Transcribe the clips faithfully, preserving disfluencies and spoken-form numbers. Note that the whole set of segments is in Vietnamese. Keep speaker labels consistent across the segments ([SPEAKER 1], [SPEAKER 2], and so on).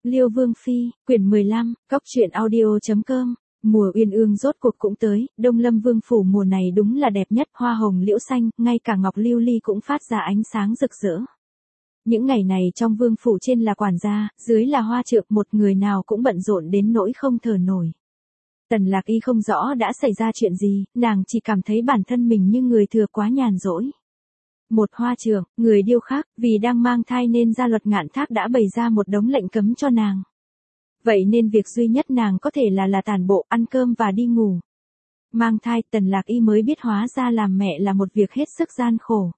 [SPEAKER 1] Liêu Vương Phi, quyển mười lăm, cóc truyện audio chấm com. Mùa uyên ương rốt cuộc cũng tới, Đông Lâm Vương phủ mùa này đúng là đẹp nhất, hoa hồng liễu xanh, ngay cả ngọc lưu ly cũng phát ra ánh sáng rực rỡ. Những ngày này trong vương phủ, trên là quản gia, dưới là hoa trượng, một người nào cũng bận rộn đến nỗi không thở nổi. Tần Lạc Y không rõ đã xảy ra chuyện gì, nàng chỉ cảm thấy bản thân mình như người thừa quá nhàn rỗi. Một hoa trưởng, người điêu khắc, vì đang mang thai nên gia luật Ngạn Thác đã bày ra một đống lệnh cấm cho nàng. Vậy nên việc duy nhất nàng có thể là là tản bộ, ăn cơm và đi ngủ. Mang thai, Tần Lạc Y mới biết hóa ra làm mẹ là một việc hết sức gian khổ.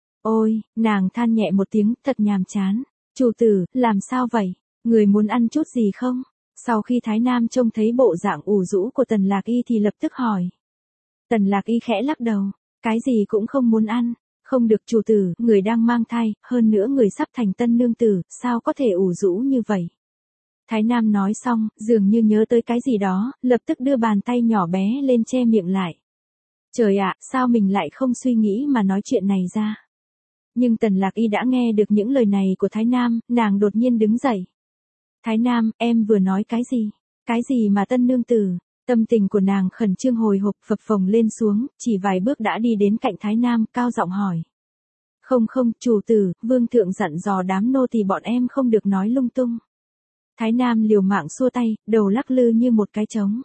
[SPEAKER 1] Ôi, nàng than nhẹ một tiếng, thật nhàm chán. Chủ tử, làm sao vậy? Người muốn ăn chút gì không? Sau khi Thái Nam trông thấy bộ dạng ủ rũ của Tần Lạc Y thì lập tức hỏi. Tần Lạc Y khẽ lắc đầu, cái gì cũng không muốn ăn. Không được chủ tử, người đang mang thai, hơn nữa người sắp thành tân nương tử, sao có thể ủ rũ như vậy? Thái Nam nói xong, dường như nhớ tới cái gì đó, lập tức đưa bàn tay nhỏ bé lên che miệng lại. Trời ạ, sao mình lại không suy nghĩ mà nói chuyện này ra? Nhưng Tần Lạc Y đã nghe được những lời này của Thái Nam, nàng đột nhiên đứng dậy. Thái Nam, em vừa nói cái gì? Cái gì mà tân nương tử? Tâm tình của nàng khẩn trương hồi hộp, phập phồng lên xuống, chỉ vài bước đã đi đến cạnh Thái Nam, cao giọng hỏi. Không không, chủ tử, vương thượng dặn dò đám nô tỳ bọn em không được nói lung tung. Thái Nam liều mạng xua tay, đầu lắc lư như một cái trống.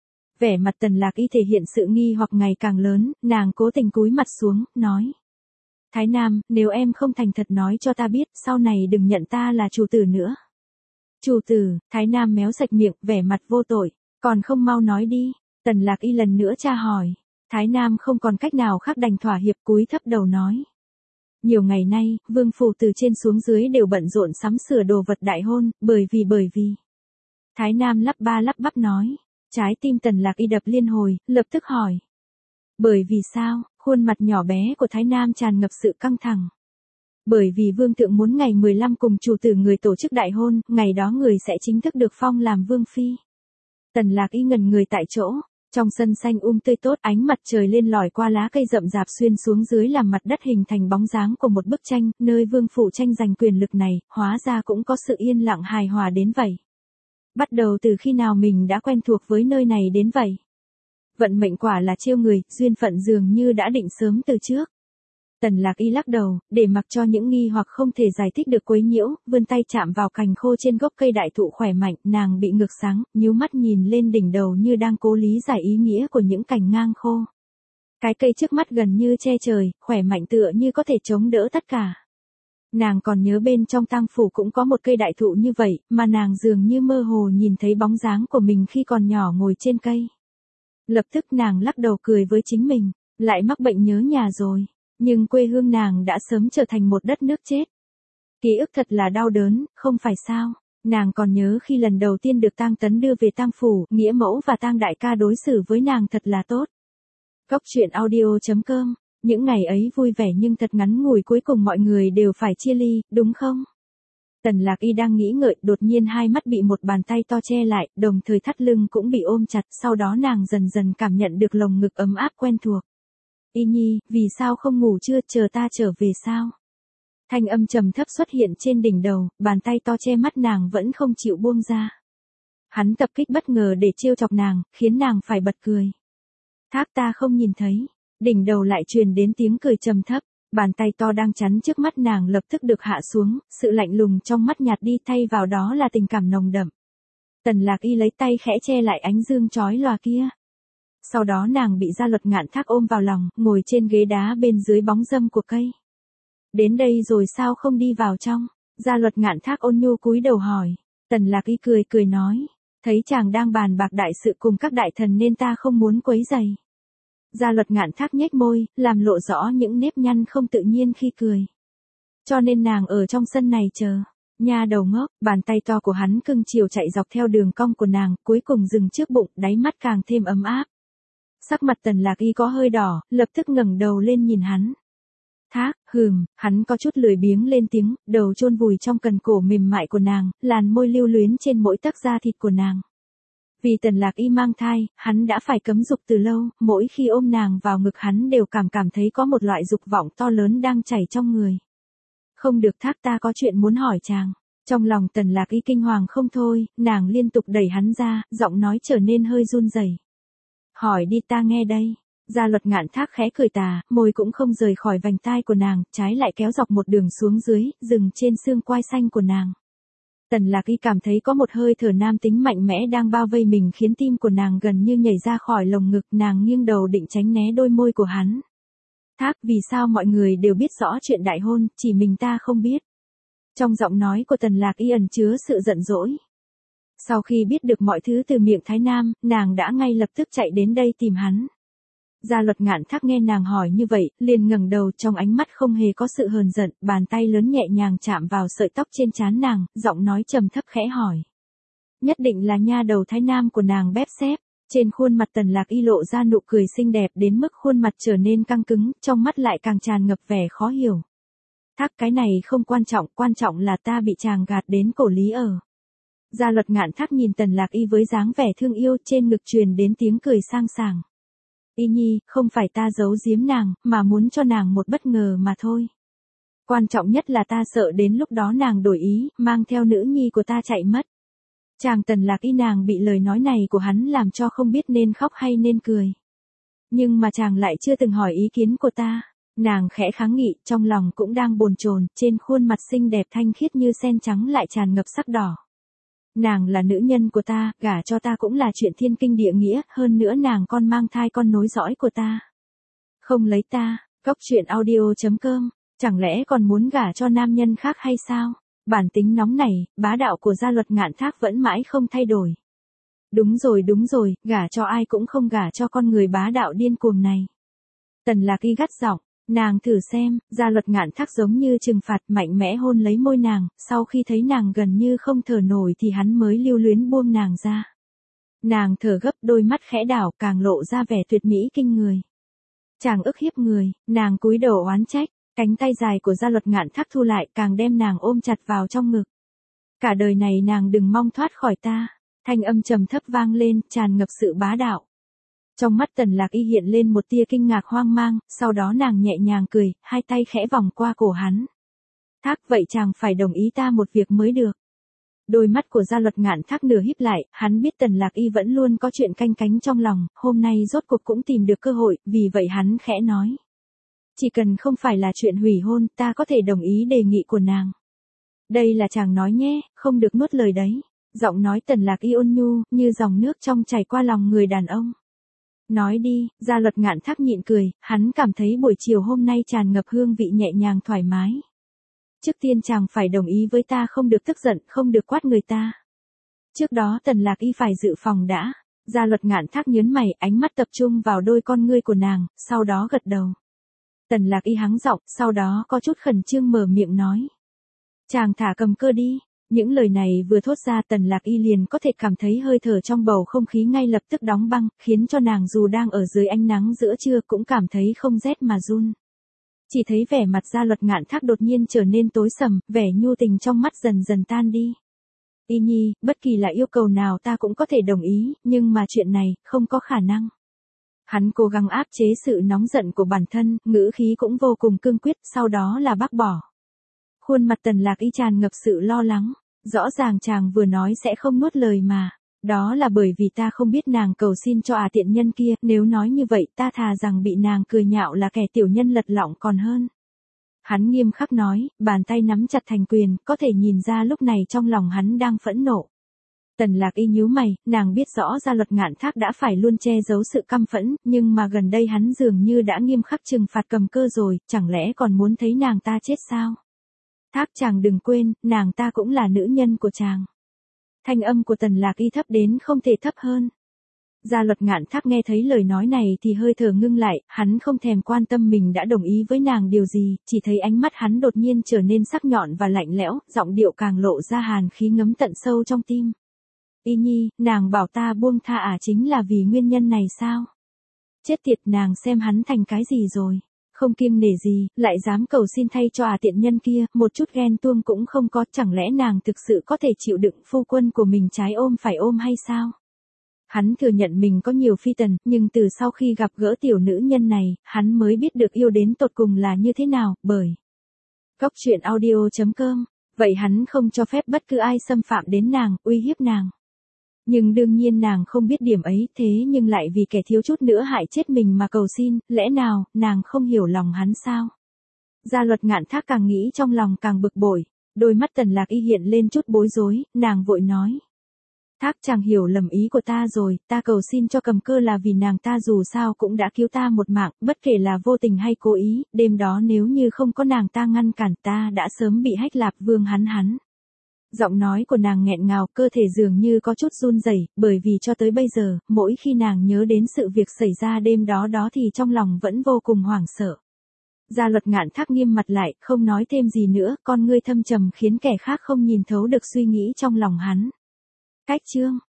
[SPEAKER 1] Vẻ mặt Tần Lạc Y thể hiện sự nghi hoặc ngày càng lớn, nàng cố tình cúi mặt xuống, nói. Thái Nam, nếu em không thành thật nói cho ta biết, sau này đừng nhận ta là chủ tử nữa. Chủ tử, Thái Nam méo sạch miệng, vẻ mặt vô tội. Còn không mau nói đi, Tần Lạc Y lần nữa tra hỏi. Thái Nam không còn cách nào khác đành thỏa hiệp, cúi thấp đầu nói. Nhiều ngày nay, vương phủ từ trên xuống dưới đều bận rộn sắm sửa đồ vật đại hôn, bởi vì bởi vì. Thái Nam lắp ba lắp bắp nói. Trái tim Tần Lạc Y đập liên hồi, lập tức hỏi. Bởi vì sao? Khuôn mặt nhỏ bé của Thái Nam tràn ngập sự căng thẳng. Bởi vì vương thượng muốn ngày mười lăm cùng chủ tử người tổ chức đại hôn, ngày đó người sẽ chính thức được phong làm vương phi. Tần Lạc Y ngẩn người tại chỗ, trong sân xanh um tươi tốt, ánh mặt trời lên lỏi qua lá cây rậm rạp xuyên xuống dưới làm mặt đất hình thành bóng dáng của một bức tranh, nơi vương phủ tranh giành quyền lực này, hóa ra cũng có sự yên lặng hài hòa đến vậy. Bắt đầu từ khi nào mình đã quen thuộc với nơi này đến vậy? Vận mệnh quả là trêu người, duyên phận dường như đã định sớm từ trước. Tần Lạc Y lắc đầu, để mặc cho những nghi hoặc không thể giải thích được quấy nhiễu, vươn tay chạm vào cành khô trên gốc cây đại thụ khỏe mạnh, nàng bị ngược sáng, nhíu mắt nhìn lên đỉnh đầu như đang cố lý giải ý nghĩa của những cành ngang khô. Cái cây trước mắt gần như che trời, khỏe mạnh tựa như có thể chống đỡ tất cả. Nàng còn nhớ bên trong tang phủ cũng có một cây đại thụ như vậy, mà nàng dường như mơ hồ nhìn thấy bóng dáng của mình khi còn nhỏ ngồi trên cây. Lập tức nàng lắc đầu cười với chính mình, lại mắc bệnh nhớ nhà rồi. Nhưng quê hương nàng đã sớm trở thành một đất nước chết. Ký ức thật là đau đớn, không phải sao? Nàng còn nhớ khi lần đầu tiên được Tang Tấn đưa về tang phủ, nghĩa mẫu và Tang đại ca đối xử với nàng thật là tốt. Cóc truyện audio chấm com. Những ngày ấy vui vẻ nhưng thật ngắn ngủi, cuối cùng mọi người đều phải chia ly, đúng không? Tần Lạc Y đang nghĩ ngợi, đột nhiên hai mắt bị một bàn tay to che lại, đồng thời thắt lưng cũng bị ôm chặt, sau đó nàng dần dần cảm nhận được lồng ngực ấm áp quen thuộc. Y Nhi, vì sao không ngủ chưa, chờ ta trở về sao? Thanh âm trầm thấp xuất hiện trên đỉnh đầu, bàn tay to che mắt nàng vẫn không chịu buông ra. Hắn tập kích bất ngờ để trêu chọc nàng, khiến nàng phải bật cười. Thác ta không nhìn thấy, đỉnh đầu lại truyền đến tiếng cười trầm thấp, bàn tay to đang chắn trước mắt nàng lập tức được hạ xuống, sự lạnh lùng trong mắt nhạt đi, thay vào đó là tình cảm nồng đậm. Tần Lạc Y lấy tay khẽ che lại ánh dương chói lòa kia. Sau đó nàng bị gia luật Ngạn Thác ôm vào lòng, ngồi trên ghế đá bên dưới bóng râm của cây. Đến đây rồi sao không đi vào trong? Gia luật Ngạn Thác ôn nhu cúi đầu hỏi. Tần Lạc Y cười cười nói. Thấy chàng đang bàn bạc đại sự cùng các đại thần nên ta không muốn quấy rầy. Gia luật Ngạn Thác nhếch môi, làm lộ rõ những nếp nhăn không tự nhiên khi cười. Cho nên nàng ở trong sân này chờ. Nha đầu ngốc, bàn tay to của hắn cưng chiều chạy dọc theo đường cong của nàng, cuối cùng dừng trước bụng, đáy mắt càng thêm ấm áp. Sắc mặt Tần Lạc Y có hơi đỏ, lập tức ngẩng đầu lên nhìn hắn. Thác, hừm, hắn có chút lười biếng lên tiếng, đầu chôn vùi trong cần cổ mềm mại của nàng, làn môi lưu luyến trên mỗi tấc da thịt của nàng. Vì Tần Lạc Y mang thai, hắn đã phải cấm dục từ lâu, mỗi khi ôm nàng vào ngực hắn đều cảm cảm thấy có một loại dục vọng to lớn đang chảy trong người. Không được Thác, ta có chuyện muốn hỏi chàng. Trong lòng Tần Lạc Y kinh hoàng không thôi, nàng liên tục đẩy hắn ra, giọng nói trở nên hơi run rẩy. Hỏi đi ta nghe đây. Gia Luật Ngạn Thác khẽ cười tà, môi cũng không rời khỏi vành tai của nàng, trái lại kéo dọc một đường xuống dưới, dừng trên xương quai xanh của nàng. Tần Lạc Y cảm thấy có một hơi thở nam tính mạnh mẽ đang bao vây mình khiến tim của nàng gần như nhảy ra khỏi lồng ngực, nàng nghiêng đầu định tránh né đôi môi của hắn. Thác, vì sao mọi người đều biết rõ chuyện đại hôn, chỉ mình ta không biết. Trong giọng nói của Tần Lạc Y ẩn chứa sự giận dỗi. Sau khi biết được mọi thứ từ miệng Thái Nam, nàng đã ngay lập tức chạy đến đây tìm hắn. Gia Luật Ngạn Thác nghe nàng hỏi như vậy, liền ngẩng đầu, trong ánh mắt không hề có sự hờn giận, bàn tay lớn nhẹ nhàng chạm vào sợi tóc trên trán nàng, giọng nói trầm thấp khẽ hỏi. Nhất định là nha đầu Thái Nam của nàng bép xép. Trên khuôn mặt Tần Lạc Y lộ ra nụ cười xinh đẹp đến mức khuôn mặt trở nên căng cứng, trong mắt lại càng tràn ngập vẻ khó hiểu. Thác, cái này không quan trọng, quan trọng là ta bị chàng gạt đến cổ lý ở. Gia Luật Ngạn Thác nhìn Tần Lạc Y với dáng vẻ thương yêu, trên ngực truyền đến tiếng cười sang sảng. Y Nhi, không phải ta giấu giếm nàng, mà muốn cho nàng một bất ngờ mà thôi. Quan trọng nhất là ta sợ đến lúc đó nàng đổi ý, mang theo nữ nhi của ta chạy mất. Chàng Tần Lạc Y nàng bị lời nói này của hắn làm cho không biết nên khóc hay nên cười. Nhưng mà chàng lại chưa từng hỏi ý kiến của ta. Nàng khẽ kháng nghị, trong lòng cũng đang bồn chồn, trên khuôn mặt xinh đẹp thanh khiết như sen trắng lại tràn ngập sắc đỏ. Nàng là nữ nhân của ta, gả cho ta cũng là chuyện thiên kinh địa nghĩa, hơn nữa nàng còn mang thai con nối dõi của ta. Không lấy ta, Cốc Truyện Audio chấm com, chẳng lẽ còn muốn gả cho nam nhân khác hay sao? Bản tính nóng này, bá đạo của Gia Luật Ngạn Thác vẫn mãi không thay đổi. Đúng rồi đúng rồi, gả cho ai cũng không gả cho con người bá đạo điên cuồng này. Tần Lạc Y gắt giọng, nàng thử xem. Gia Luật Ngạn Thác giống như trừng phạt, mạnh mẽ hôn lấy môi nàng, sau khi thấy nàng gần như không thở nổi thì hắn mới lưu luyến buông nàng ra. Nàng thở gấp, đôi mắt khẽ đảo, càng lộ ra vẻ tuyệt mỹ kinh người. Chàng ức hiếp người, nàng cúi đầu oán trách. Cánh tay dài của Gia Luật Ngạn Thác thu lại, càng đem nàng ôm chặt vào trong ngực. Cả đời này nàng đừng mong thoát khỏi ta. Thanh âm trầm thấp vang lên, tràn ngập sự bá đạo. Trong mắt Tần Lạc Y hiện lên một tia kinh ngạc hoang mang, sau đó nàng nhẹ nhàng cười, hai tay khẽ vòng qua cổ hắn. Thác, vậy chàng phải đồng ý ta một việc mới được. Đôi mắt của Gia Luật Ngạn Thác nửa híp lại, hắn biết Tần Lạc Y vẫn luôn có chuyện canh cánh trong lòng, hôm nay rốt cuộc cũng tìm được cơ hội, vì vậy hắn khẽ nói. Chỉ cần không phải là chuyện hủy hôn, ta có thể đồng ý đề nghị của nàng. Đây là chàng nói nhé, không được nuốt lời đấy. Giọng nói Tần Lạc Y ôn nhu, như dòng nước trong chảy qua lòng người đàn ông. Nói đi. Gia Luật Ngạn Thác nhịn cười, hắn cảm thấy buổi chiều hôm nay tràn ngập hương vị nhẹ nhàng thoải mái. Trước tiên chàng phải đồng ý với ta, không được tức giận, không được quát người ta. Trước đó Tần Lạc Y phải dự phòng đã. Gia Luật Ngạn Thác nhớn mày, ánh mắt tập trung vào đôi con ngươi của nàng, sau đó gật đầu. Tần Lạc Y hắng giọng, sau đó có chút khẩn trương mở miệng nói. Chàng thả cầm cơ đi. Những lời này vừa thốt ra, Tần Lạc Y liền có thể cảm thấy hơi thở trong bầu không khí ngay lập tức đóng băng, khiến cho nàng dù đang ở dưới ánh nắng giữa trưa cũng cảm thấy không rét mà run. Chỉ thấy vẻ mặt Gia Luật Ngạn Thác đột nhiên trở nên tối sầm, vẻ nhu tình trong mắt dần dần tan đi. Y Nhi, bất kỳ là yêu cầu nào ta cũng có thể đồng ý, nhưng mà chuyện này, không có khả năng. Hắn cố gắng áp chế sự nóng giận của bản thân, ngữ khí cũng vô cùng cương quyết, sau đó là bác bỏ. Khuôn mặt Tần Lạc Y tràn ngập sự lo lắng. Rõ ràng chàng vừa nói sẽ không nuốt lời mà. Đó là bởi vì ta không biết nàng cầu xin cho à tiện nhân kia, nếu nói như vậy ta thà rằng bị nàng cười nhạo là kẻ tiểu nhân lật lọng còn hơn. Hắn nghiêm khắc nói, bàn tay nắm chặt thành quyền, có thể nhìn ra lúc này trong lòng hắn đang phẫn nộ. Tần Lạc Y nhíu mày, nàng biết rõ Gia Luật Ngạn Thác đã phải luôn che giấu sự căm phẫn, nhưng mà gần đây hắn dường như đã nghiêm khắc trừng phạt cầm cơ rồi, chẳng lẽ còn muốn thấy nàng ta chết sao? Thác, chàng đừng quên, nàng ta cũng là nữ nhân của chàng. Thanh âm của Tần Lạc Y thấp đến không thể thấp hơn. Gia Luật Ngạn Thác nghe thấy lời nói này thì hơi thở ngưng lại, hắn không thèm quan tâm mình đã đồng ý với nàng điều gì, chỉ thấy ánh mắt hắn đột nhiên trở nên sắc nhọn và lạnh lẽo, giọng điệu càng lộ ra hàn khí ngấm tận sâu trong tim. Y Nhi, nàng bảo ta buông tha à, chính là vì nguyên nhân này sao? Chết tiệt, nàng xem hắn thành cái gì rồi? Không kiêng nể gì, lại dám cầu xin thay cho à tiện nhân kia, một chút ghen tuông cũng không có, chẳng lẽ nàng thực sự có thể chịu đựng phu quân của mình trái ôm phải ôm hay sao? Hắn thừa nhận mình có nhiều phi tần, nhưng từ sau khi gặp gỡ tiểu nữ nhân này, hắn mới biết được yêu đến tột cùng là như thế nào, bởi Cốc Truyện Audio chấm com Vậy hắn không cho phép bất cứ ai xâm phạm đến nàng, uy hiếp nàng. Nhưng đương nhiên nàng không biết điểm ấy, thế nhưng lại vì kẻ thiếu chút nữa hại chết mình mà cầu xin, lẽ nào, nàng không hiểu lòng hắn sao? Gia Luật Ngạn Thác càng nghĩ trong lòng càng bực bội, đôi mắt Tần Lạc Y hiện lên chút bối rối, nàng vội nói. Thác chàng hiểu lầm ý của ta rồi, ta cầu xin cho Cầm Cơ là vì nàng ta dù sao cũng đã cứu ta một mạng, bất kể là vô tình hay cố ý, đêm đó nếu như không có nàng ta ngăn cản ta đã sớm bị Hách Lạp Vương hắn hắn. Giọng nói của nàng nghẹn ngào, cơ thể dường như có chút run rẩy, bởi vì cho tới bây giờ, mỗi khi nàng nhớ đến sự việc xảy ra đêm đó đó thì trong lòng vẫn vô cùng hoảng sợ. Gia Luật Ngạn Thác nghiêm mặt lại, không nói thêm gì nữa, con ngươi thâm trầm khiến kẻ khác không nhìn thấu được suy nghĩ trong lòng hắn. Cách chương